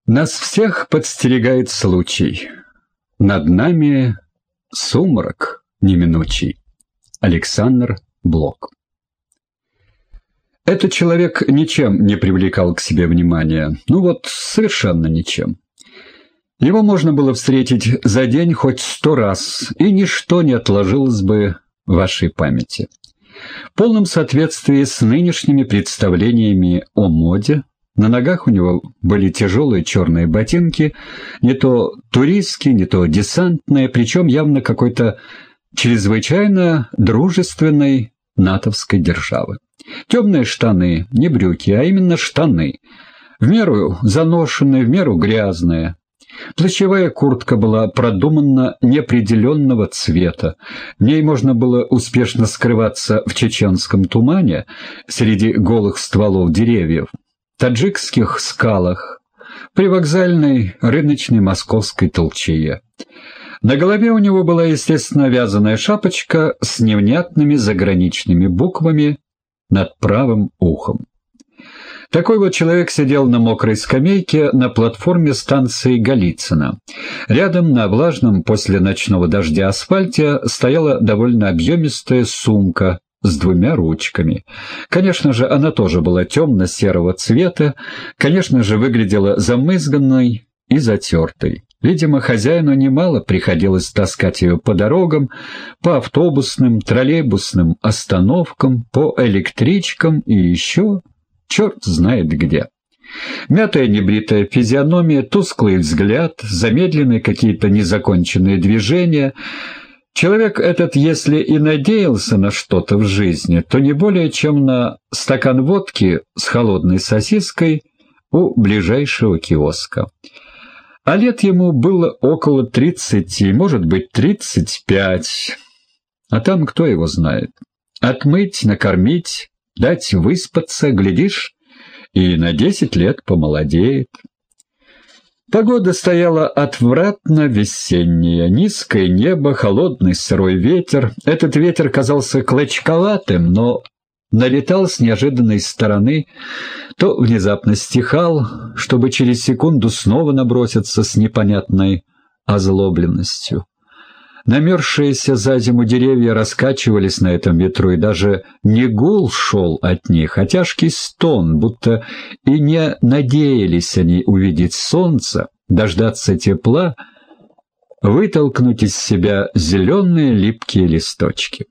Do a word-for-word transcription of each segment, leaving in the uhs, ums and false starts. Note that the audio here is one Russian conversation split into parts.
Нас всех подстерегает случай. Над нами сумрак неминучий. Александр Блок. Этот человек ничем не привлекал к себе внимания. Ну вот, совершенно ничем. Его можно было встретить за день хоть сто раз, и ничто не отложилось бы в вашей памяти. В полном соответствии с нынешними представлениями о моде, на ногах у него были тяжелые черные ботинки, не то туристские, не то десантные, причем явно какой-то чрезвычайно дружественной натовской державы. Темные штаны, не брюки, а именно штаны, в меру заношенные, в меру грязные. Плащевая куртка была продуманно неопределенного цвета. В ней можно было успешно скрываться в чеченском тумане среди голых стволов деревьев, таджикских скалах, при вокзальной рыночной московской толчее. На голове у него была, естественно, вязаная шапочка с невнятными заграничными буквами над правым ухом. Такой вот человек сидел на мокрой скамейке на платформе станции Голицыно. Рядом на влажном после ночного дождя асфальте стояла довольно объемистая сумка с двумя ручками. Конечно же, она тоже была темно-серого цвета, конечно же, выглядела замызганной и затертой. Видимо, хозяину немало приходилось таскать ее по дорогам, по автобусным, троллейбусным остановкам, по электричкам и еще черт знает где. Мятая небритая физиономия, тусклый взгляд, замедленные какие-то незаконченные движения. Человек этот, если и надеялся на что-то в жизни, то не более чем на стакан водки с холодной сосиской у ближайшего киоска. А лет ему было около тридцати, может быть, тридцать пять. А там кто его знает? Отмыть, накормить, дать выспаться, глядишь, и на десять лет помолодеет. Погода стояла отвратно весенняя, низкое небо, холодный сырой ветер. Этот ветер казался клочковатым, но налетал с неожиданной стороны, то внезапно стихал, чтобы через секунду снова наброситься с непонятной озлобленностью. Намерзшиеся за зиму деревья раскачивались на этом ветру, и даже не гул шел от них, а тяжкий стон, будто и не надеялись они увидеть солнце, дождаться тепла, вытолкнуть из себя зеленые липкие листочки.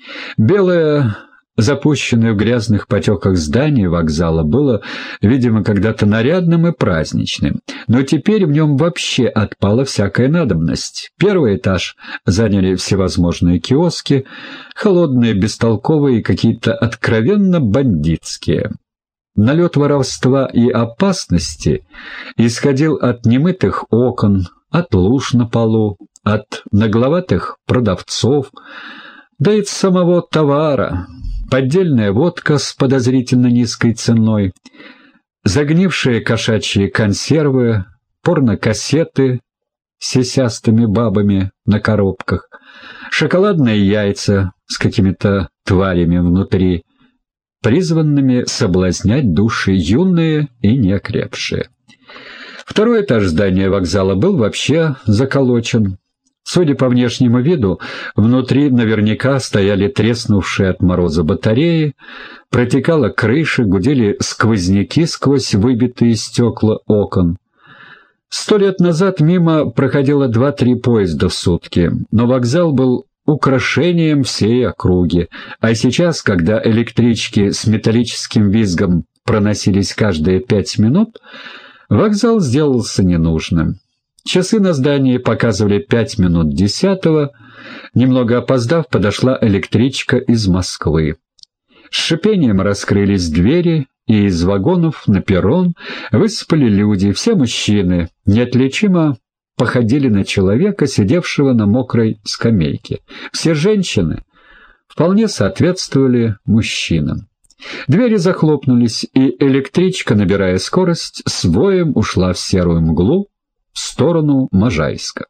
Белое, запущенное в грязных потеках здание вокзала было, видимо, когда-то нарядным и праздничным, но теперь в нем вообще отпала всякая надобность. Первый этаж заняли всевозможные киоски, холодные, бестолковые и какие-то откровенно бандитские. Налет воровства и опасности исходил от немытых окон, от луж на полу, от нагловатых продавцов, да и от самого товара. Поддельная водка с подозрительно низкой ценой, загнившие кошачьи консервы, порнокассеты с сисястыми бабами на коробках, шоколадные яйца с какими-то тварями внутри, призванными соблазнять души юные и неокрепшие. Второй этаж здания вокзала был вообще заколочен. Судя по внешнему виду, внутри наверняка стояли треснувшие от мороза батареи, протекала крыша, гудели сквозняки сквозь выбитые стекла окон. Сто лет назад мимо проходило два-три поезда в сутки, но вокзал был украшением всей округи, а сейчас, когда электрички с металлическим визгом проносились каждые пять минут, вокзал сделался ненужным. Часы на здании показывали пять минут десятого. Немного опоздав, подошла электричка из Москвы. С шипением раскрылись двери, и из вагонов на перрон высыпали люди, все мужчины, неотличимо походили на человека, сидевшего на мокрой скамейке. Все женщины вполне соответствовали мужчинам. Двери захлопнулись, и электричка, набирая скорость, с воем ушла в серую мглу, в сторону Можайска.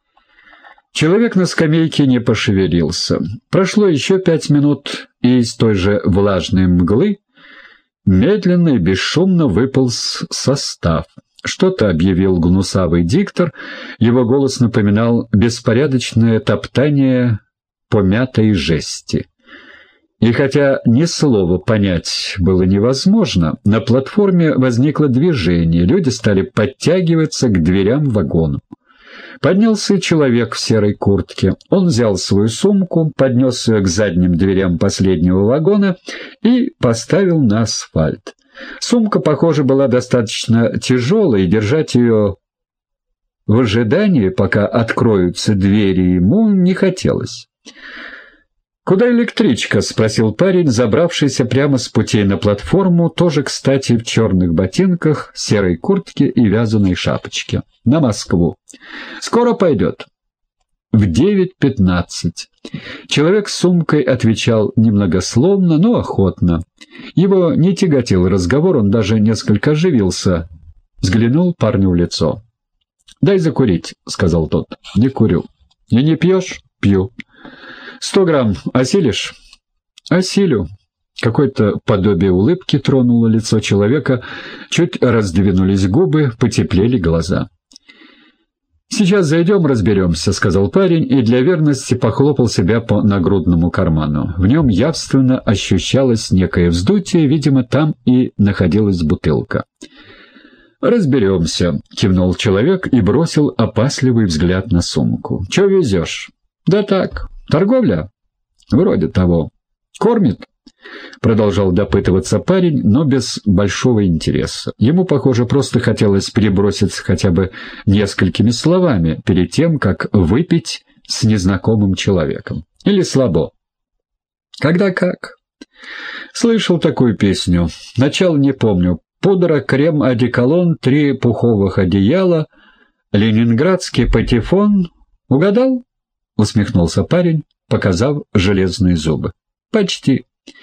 Человек на скамейке не пошевелился. Прошло еще пять минут, и из той же влажной мглы медленно и бесшумно выполз состав. Что-то объявил гнусавый диктор, его голос напоминал беспорядочное топтание помятой жести. И хотя ни слова понять было невозможно, на платформе возникло движение, люди стали подтягиваться к дверям вагона. Поднялся человек в серой куртке. Он взял свою сумку, поднес ее к задним дверям последнего вагона и поставил на асфальт. Сумка, похоже, была достаточно тяжелой, и держать ее в ожидании, пока откроются двери, ему не хотелось. «Куда электричка?» — спросил парень, забравшийся прямо с путей на платформу, тоже, кстати, в черных ботинках, серой куртке и вязаной шапочке. «На Москву. Скоро пойдет». «В девять пятнадцать». Человек с сумкой отвечал немногословно, но охотно. Его не тяготил разговор, он даже несколько оживился. Взглянул парню в лицо. «Дай закурить», — сказал тот. «Не курю». «И не пьешь?» «Пью». «Сто грамм осилишь?» «Осилю». Какое-то подобие улыбки тронуло лицо человека, чуть раздвинулись губы, потеплели глаза. «Сейчас зайдем, разберемся», — сказал парень, и для верности похлопал себя по нагрудному карману. В нем явственно ощущалось некое вздутие, видимо, там и находилась бутылка. «Разберемся», — кивнул человек и бросил опасливый взгляд на сумку. «Чё везешь?» «Да так. Торговля?» «Вроде того». «Кормит?» Продолжал допытываться парень, но без большого интереса. Ему, похоже, просто хотелось переброситься хотя бы несколькими словами перед тем, как выпить с незнакомым человеком. Или слабо. «Когда как?» «Слышал такую песню. Начало не помню. Пудра, крем, одеколон, три пуховых одеяла, ленинградский патефон. Угадал?» — усмехнулся парень, показав железные зубы. «Почти».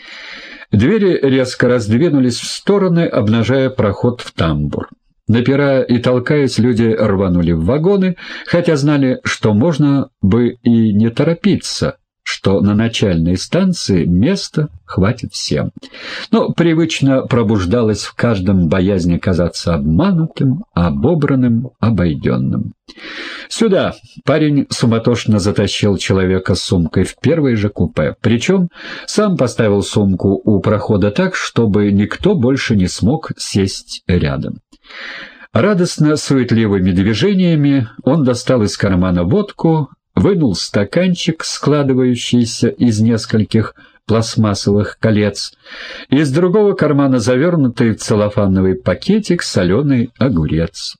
Двери резко раздвинулись в стороны, обнажая проход в тамбур. Напирая и толкаясь, люди рванули в вагоны, хотя знали, что можно бы и не торопиться, что на начальной станции места хватит всем. Но привычно пробуждалась в каждом боязнь оказаться обманутым, обобранным, обойденным. «Сюда!» — парень суматошно затащил человека с сумкой в первое же купе. Причем сам поставил сумку у прохода так, чтобы никто больше не смог сесть рядом. Радостно суетливыми движениями он достал из кармана водку, вынул стаканчик, складывающийся из нескольких пластмассовых колец, и из другого кармана завернутый в целлофановый пакетик соленый огурец.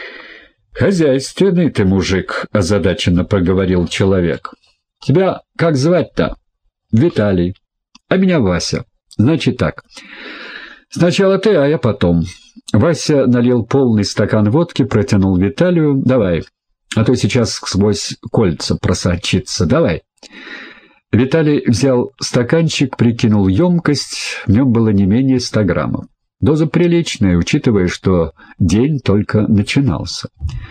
«Хозяйственный ты мужик», — озадаченно проговорил человек. «Тебя как звать-то?» «Виталий». «А меня Вася». «Значит так. Сначала ты, а я потом». Вася налил полный стакан водки, протянул Виталию. «Давай, а то сейчас сквозь кольца просочится. Давай». Виталий взял стаканчик, прикинул емкость, в нем было не менее ста граммов. Доза приличная, учитывая, что день только начинался.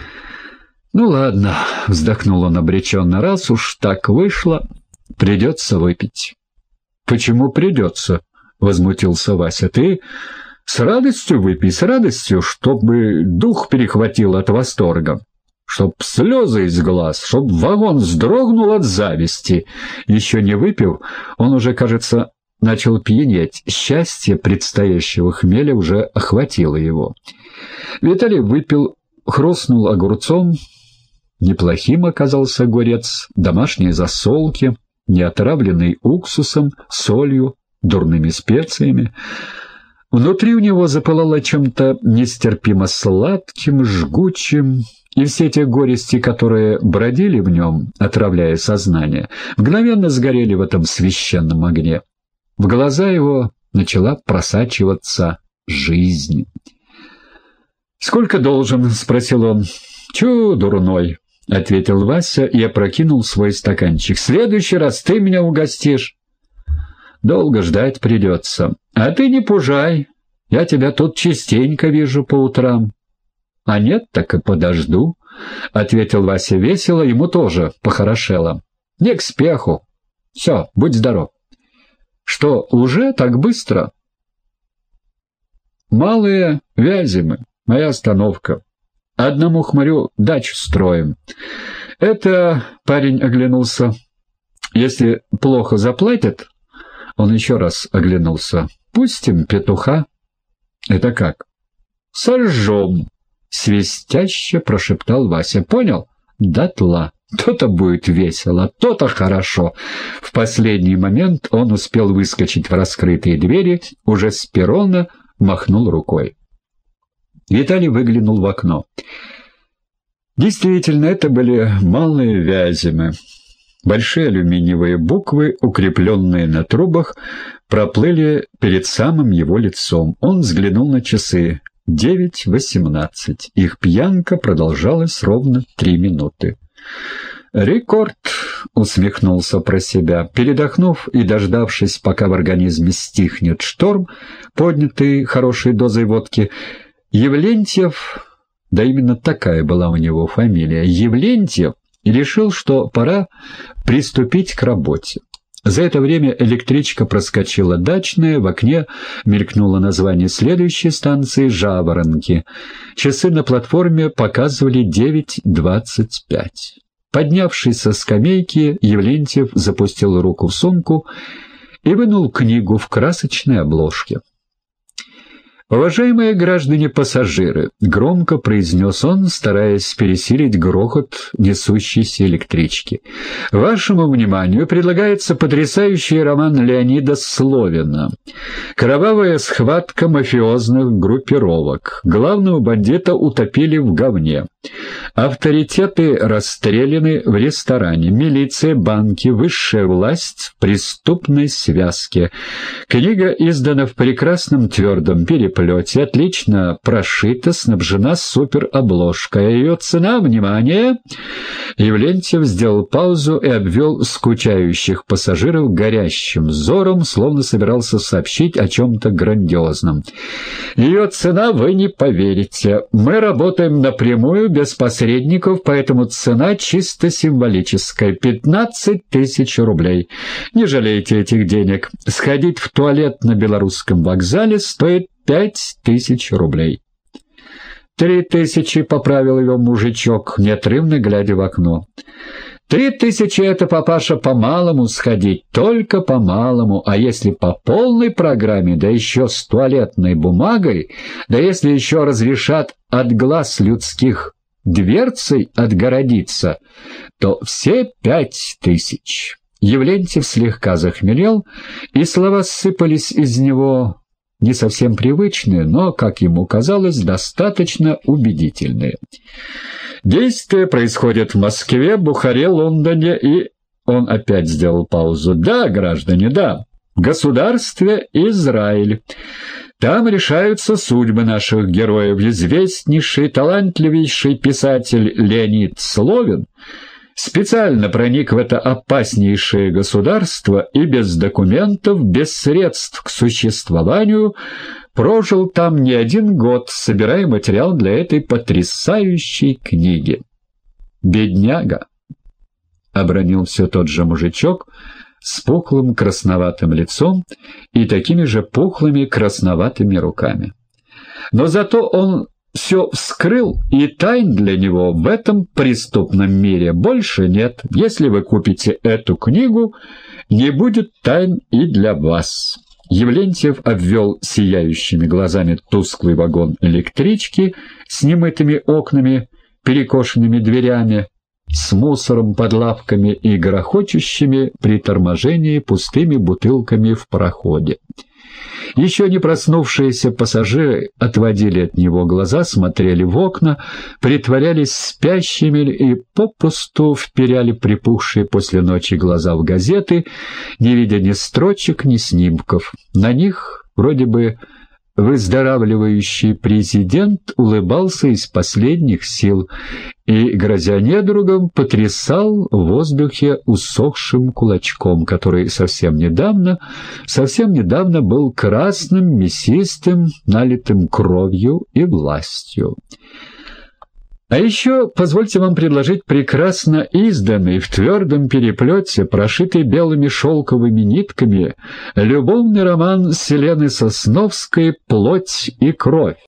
«Ну ладно», — вздохнул он обреченно, — «раз уж так вышло, придется выпить». «Почему придется?» — возмутился Вася. «Ты с радостью выпей, с радостью, чтобы дух перехватил от восторга, чтоб слезы из глаз, чтоб вагон вздрогнул от зависти». Еще не выпив, он уже, кажется, начал пьянеть. Счастье предстоящего хмеля уже охватило его. Виталий выпил, хрустнул огурцом. Неплохим оказался огурец, домашние засолки, не отравленный уксусом, солью, дурными специями. Внутри у него запылало чем-то нестерпимо сладким, жгучим, и все те горести, которые бродили в нем, отравляя сознание, мгновенно сгорели в этом священном огне. В глаза его начала просачиваться жизнь. «Сколько должен?» — спросил он. «Чу, дурной», — ответил Вася и опрокинул свой стаканчик. «В следующий раз ты меня угостишь». «Долго ждать придется. А ты не пужай. Я тебя тут частенько вижу по утрам». «А нет, так и подожду», — ответил Вася весело, ему тоже похорошело. «Не к спеху. Все, будь здоров». «Что, уже так быстро?» «Малые Вяземы. моя остановка. Одному хмырю дачу строим. Это, парень оглянулся, если плохо заплатят, он еще раз оглянулся, пустим петуха. Это как? Сожжем, свистяще прошептал Вася. Понял? Дотла. То-то будет весело, то-то хорошо. В последний момент он успел выскочить в раскрытые двери, уже с перрона махнул рукой. Виталий выглянул в окно. Действительно, это были малые Вяземы. Большие алюминиевые буквы, укрепленные на трубах, проплыли перед самым его лицом. Он взглянул на часы. девять восемнадцать. Их пьянка продолжалась ровно три минуты. «Рекорд!» — усмехнулся про себя. Передохнув и дождавшись, пока в организме стихнет шторм, поднятый хорошей дозой водки, Евлентьев, да именно такая была у него фамилия, Евлентьев, решил, что пора приступить к работе. За это время электричка проскочила Дачная, в окне мелькнуло название следующей станции «Жаворонки». Часы на платформе показывали девять двадцать пять. Поднявшись со скамейки, Евлентьев запустил руку в сумку и вынул книгу в красочной обложке. «Уважаемые граждане-пассажиры», — громко произнес он, стараясь пересилить грохот несущейся электрички, — «вашему вниманию предлагается потрясающий роман Леонида Словина. Кровавая схватка мафиозных группировок. Главного бандита утопили в говне. Авторитеты расстреляны в ресторане. Милиция, банки, высшая власть в преступной связке. Книга издана в прекрасном твердом переплете. Отлично прошита, снабжена суперобложкой. Ее цена, внимание!» Евлентьев сделал паузу и обвел скучающих пассажиров горящим взором, словно собирался сообщить о чем-то грандиозном. «Ее цена вы не поверите. Мы работаем напрямую, без посредников, поэтому цена чисто символическая. пятнадцать тысяч рублей. Не жалейте этих денег. Сходить в туалет на Белорусском вокзале стоит пять тысяч рублей». «Три тысячи», — поправил его мужичок, неотрывно глядя в окно. «Три тысячи — это, папаша, по-малому сходить, только по-малому, а если по полной программе, да еще с туалетной бумагой, да если еще разрешат от глаз людских дверцей отгородиться, то все пять тысяч». Евлентьев слегка захмелел, и слова сыпались из него не совсем привычные, но, как ему казалось, достаточно убедительные. «Действия происходят в Москве, Бухаре, Лондоне и...» Он опять сделал паузу. «Да, граждане, да. В государстве Израиль. Там решаются судьбы наших героев. Известнейший, талантливейший писатель Леонид Словин специально проник в это опаснейшее государство и без документов, без средств к существованию прожил там не один год, собирая материал для этой потрясающей книги». «Бедняга», — обронил все тот же мужичок с пухлым красноватым лицом и такими же пухлыми красноватыми руками. «Но зато он все вскрыл, и тайн для него в этом преступном мире больше нет. Если вы купите эту книгу, не будет тайн и для вас». Евлентьев обвел сияющими глазами тусклый вагон электрички с немытыми окнами, перекошенными дверями, с мусором под лавками и грохочущими при торможении пустыми бутылками в проходе. Еще не проснувшиеся пассажиры отводили от него глаза, смотрели в окна, притворялись спящими и попусту вперяли припухшие после ночи глаза в газеты, не видя ни строчек, ни снимков. На них вроде бы выздоравливающий президент улыбался из последних сил и, грозя недругам, потрясал в воздухе усохшим кулачком, который совсем недавно, совсем недавно был красным, мясистым, налитым кровью и властью. А еще позвольте вам предложить прекрасно изданный, в твердом переплете, прошитый белыми шелковыми нитками, любовный роман Селены Сосновской «Плоть и кровь».